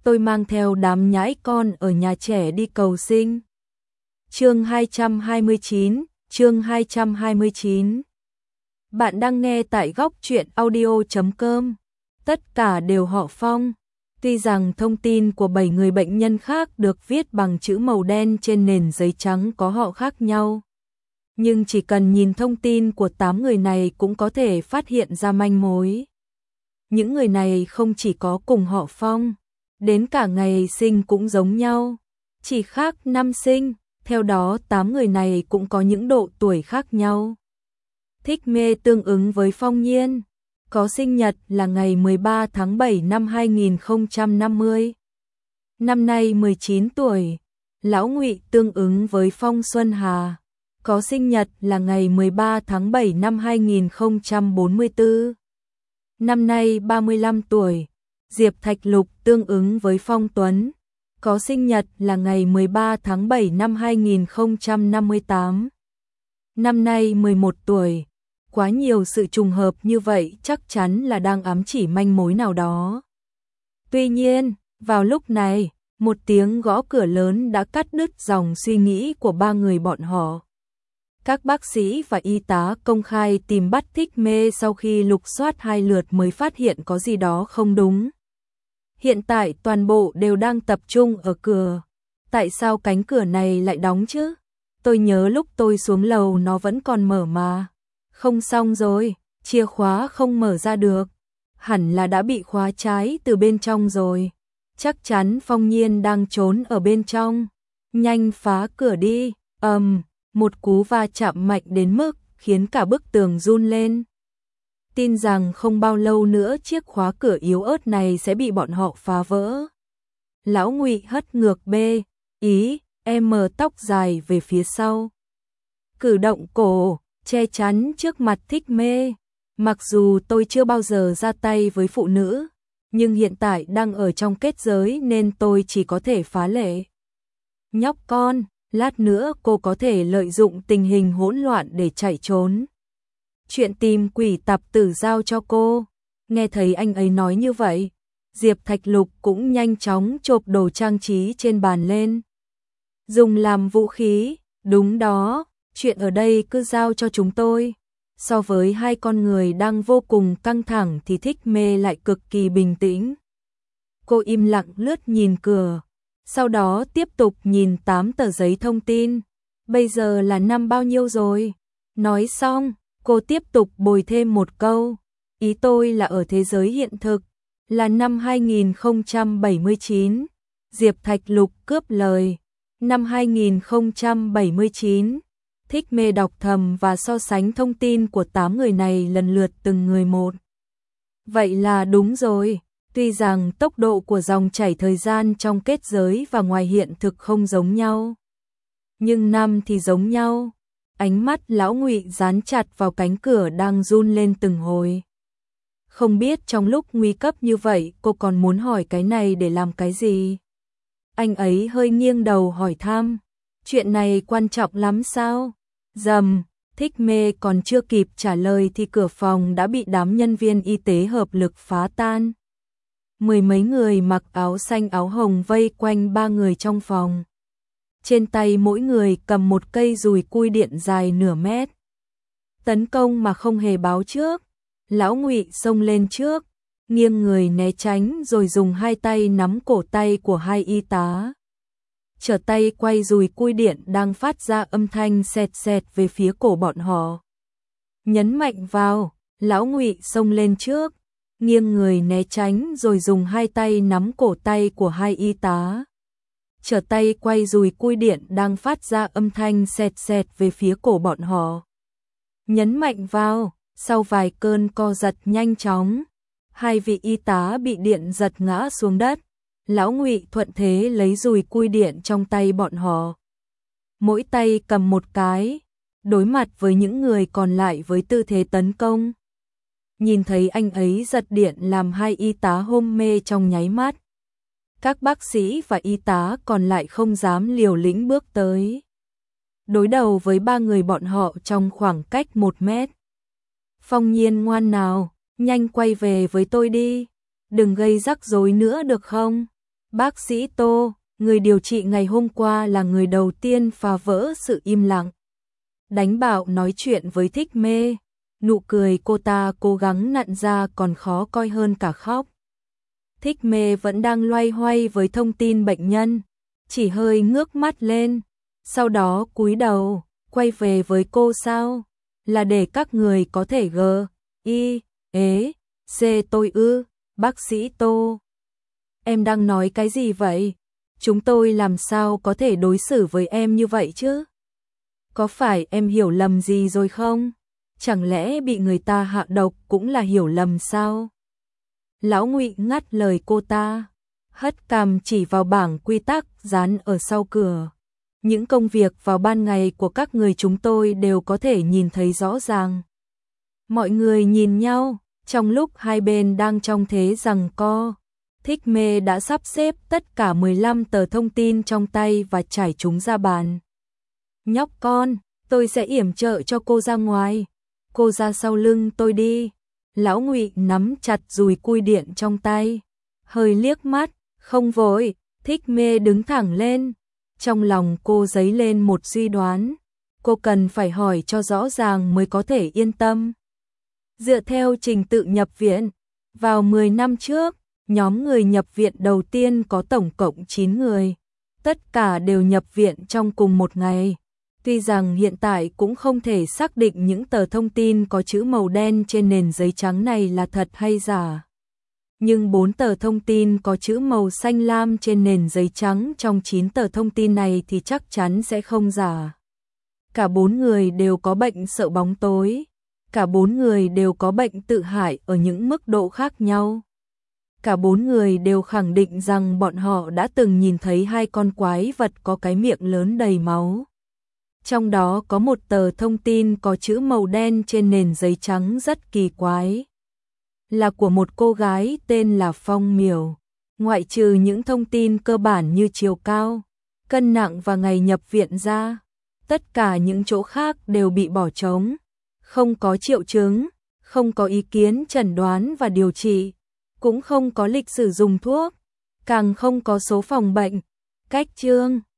tôi mang theo đám nhãi con ở nhà trẻ đi cầu sinh. Chương 229. Bạn đang nghe tại góc truyện audio.com. Tất cả đều họ Phong. Tuy rằng thông tin của 7 người bệnh nhân khác được viết bằng chữ màu đen trên nền giấy trắng có họ khác nhau, nhưng chỉ cần nhìn thông tin của 8 người này cũng có thể phát hiện ra manh mối. Những người này không chỉ có cùng họ Phong, đến cả ngày sinh cũng giống nhau, chỉ khác năm sinh. Theo đó 8 người này cũng có những độ tuổi khác nhau. Thích Mê tương ứng với Phong Nhiên, có sinh nhật là ngày 13 tháng 7 năm 2050. Năm nay 19 tuổi. Lão Ngụy tương ứng với Phong Xuân Hà, có sinh nhật là ngày 13 tháng 7 năm 2044. Năm nay 35 tuổi. Diệp Thạch Lục tương ứng với Phong Tuấn, có sinh nhật là ngày 13 tháng 7 năm 2058. Năm nay 11 tuổi. Quá nhiều sự trùng hợp như vậy chắc chắn là đang ám chỉ manh mối nào đó. Tuy nhiên, vào lúc này, một tiếng gõ cửa lớn đã cắt đứt dòng suy nghĩ của ba người bọn họ. Các bác sĩ và y tá công khai tìm bắt Thích Mê sau khi lục soát 2 lượt mới phát hiện có gì đó không đúng. Hiện tại toàn bộ đều đang tập trung ở cửa. Tại sao cánh cửa này lại đóng chứ? Tôi nhớ lúc tôi xuống lầu nó vẫn còn mở mà. Không xong rồi, chìa khóa không mở ra được. Hẳn là đã bị khóa trái từ bên trong rồi. Chắc chắn Phong Nhiên đang trốn ở bên trong. Nhanh phá cửa đi. Một cú va chạm mạnh đến mức khiến cả bức tường run lên. Tin rằng không bao lâu nữa chiếc khóa cửa yếu ớt này sẽ bị bọn họ phá vỡ. Lão Ngụy hất ngược tóc dài về phía sau. Cử động cổ, che chắn trước mặt Thích Mê. Mặc dù tôi chưa bao giờ ra tay với phụ nữ, nhưng hiện tại đang ở trong kết giới nên tôi chỉ có thể phá lệ. Nhóc con, lát nữa cô có thể lợi dụng tình hình hỗn loạn để chạy trốn. Chuyện tìm quỷ tạp tử giao cho cô. Nghe thấy anh ấy nói như vậy, Diệp Thạch Lục cũng nhanh chóng chộp đồ trang trí trên bàn lên. Dùng làm vũ khí, đúng đó, chuyện ở đây cứ giao cho chúng tôi. So với hai con người đang vô cùng căng thẳng thì Thích Mê lại cực kỳ bình tĩnh. Cô im lặng lướt nhìn cửa, sau đó tiếp tục nhìn 8 tờ giấy thông tin. Bây giờ là năm bao nhiêu rồi? Nói xong, cô tiếp tục bồi thêm một câu. Ý tôi là ở thế giới hiện thực, là năm 2079. Diệp Thạch Lục cướp lời. Năm 2079. Thích Mê đọc thầm và so sánh thông tin của 8 người này lần lượt từng người một. Vậy là đúng rồi. Tuy rằng tốc độ của dòng chảy thời gian trong kết giới và ngoài hiện thực không giống nhau, nhưng năm thì giống nhau. Ánh mắt Lão Ngụy dán chặt vào cánh cửa đang run lên từng hồi. Không biết trong lúc nguy cấp như vậy cô còn muốn hỏi cái này để làm cái gì? Anh ấy hơi nghiêng đầu hỏi thăm. Chuyện này quan trọng lắm sao? Rầm, Thích Mê còn chưa kịp trả lời thì cửa phòng đã bị đám nhân viên y tế hợp lực phá tan. 10 mấy người mặc áo xanh áo hồng vây quanh 3 người trong phòng. Trên tay mỗi người cầm một cây dùi cui điện dài nửa mét. Tấn công mà không hề báo trước. Lão Ngụy xông lên trước, nghiêng người né tránh rồi dùng hai tay nắm cổ tay của hai y tá. Trở tay quay dùi cui điện đang phát ra âm thanh sẹt sẹt về phía cổ bọn họ. Nhấn mạnh vào, Lão Ngụy xông lên trước, nghiêng người né tránh rồi dùng hai tay nắm cổ tay của hai y tá. Trở tay quay dùi cui điện đang phát ra âm thanh sẹt sẹt về phía cổ bọn họ. Nhấn mạnh vào, sau vài cơn co giật nhanh chóng, hai vị y tá bị điện giật ngã xuống đất. Lão Ngụy thuận thế lấy dùi cui điện trong tay bọn họ. Mỗi tay cầm một cái, đối mặt với những người còn lại với tư thế tấn công. Nhìn thấy anh ấy giật điện làm hai y tá hôn mê trong nháy mắt. Các bác sĩ và y tá còn lại không dám liều lĩnh bước tới. Đối đầu với 3 người bọn họ trong khoảng cách 1 mét. Phong Nhiên ngoan nào, nhanh quay về với tôi đi. Đừng gây rắc rối nữa được không? Bác sĩ Tô, người điều trị ngày hôm qua là người đầu tiên phá vỡ sự im lặng. Đánh bạo nói chuyện với Thích Mê, nụ cười cô ta cố gắng nặn ra còn khó coi hơn cả khóc. Thích Mê vẫn đang loay hoay với thông tin bệnh nhân, chỉ hơi ngước mắt lên, sau đó cúi đầu, quay về với cô sao, là để các người có thể C tôi ư, bác sĩ Tô. Em đang nói cái gì vậy? Chúng tôi làm sao có thể đối xử với em như vậy chứ? Có phải em hiểu lầm gì rồi không? Chẳng lẽ bị người ta hạ độc cũng là hiểu lầm sao? Lão Ngụy ngắt lời cô ta, hất cằm chỉ vào bảng quy tắc dán ở sau cửa. Những công việc vào ban ngày của các người chúng tôi đều có thể nhìn thấy rõ ràng. Mọi người nhìn nhau, trong lúc hai bên đang trong thế giằng co, Thích Mê đã sắp xếp tất cả 15 tờ thông tin trong tay và trải chúng ra bàn. Nhóc con, tôi sẽ yểm trợ cho cô ra ngoài. Cô ra sau lưng tôi đi. Lão Ngụy nắm chặt dùi cui điện trong tay. Hơi liếc mắt, không vội, Thích Mê đứng thẳng lên. Trong lòng cô dấy lên một suy đoán. Cô cần phải hỏi cho rõ ràng mới có thể yên tâm. Dựa theo trình tự nhập viện, vào 10 năm trước, nhóm người nhập viện đầu tiên có tổng cộng 9 người. Tất cả đều nhập viện trong cùng một ngày. Tuy rằng hiện tại cũng không thể xác định những tờ thông tin có chữ màu đen trên nền giấy trắng này là thật hay giả. Nhưng 4 tờ thông tin có chữ màu xanh lam trên nền giấy trắng trong 9 tờ thông tin này thì chắc chắn sẽ không giả. Cả 4 người đều có bệnh sợ bóng tối. Cả 4 người đều có bệnh tự hại ở những mức độ khác nhau. Cả 4 người đều khẳng định rằng bọn họ đã từng nhìn thấy 2 con quái vật có cái miệng lớn đầy máu. Trong đó có một tờ thông tin có chữ màu đen trên nền giấy trắng rất kỳ quái. Là của một cô gái tên là Phong Miểu. Ngoại trừ những thông tin cơ bản như chiều cao, cân nặng và ngày nhập viện ra, tất cả những chỗ khác đều bị bỏ trống. Không có triệu chứng, không có ý kiến chẩn đoán và điều trị, cũng không có lịch sử dùng thuốc, càng không có số phòng bệnh, cách chương.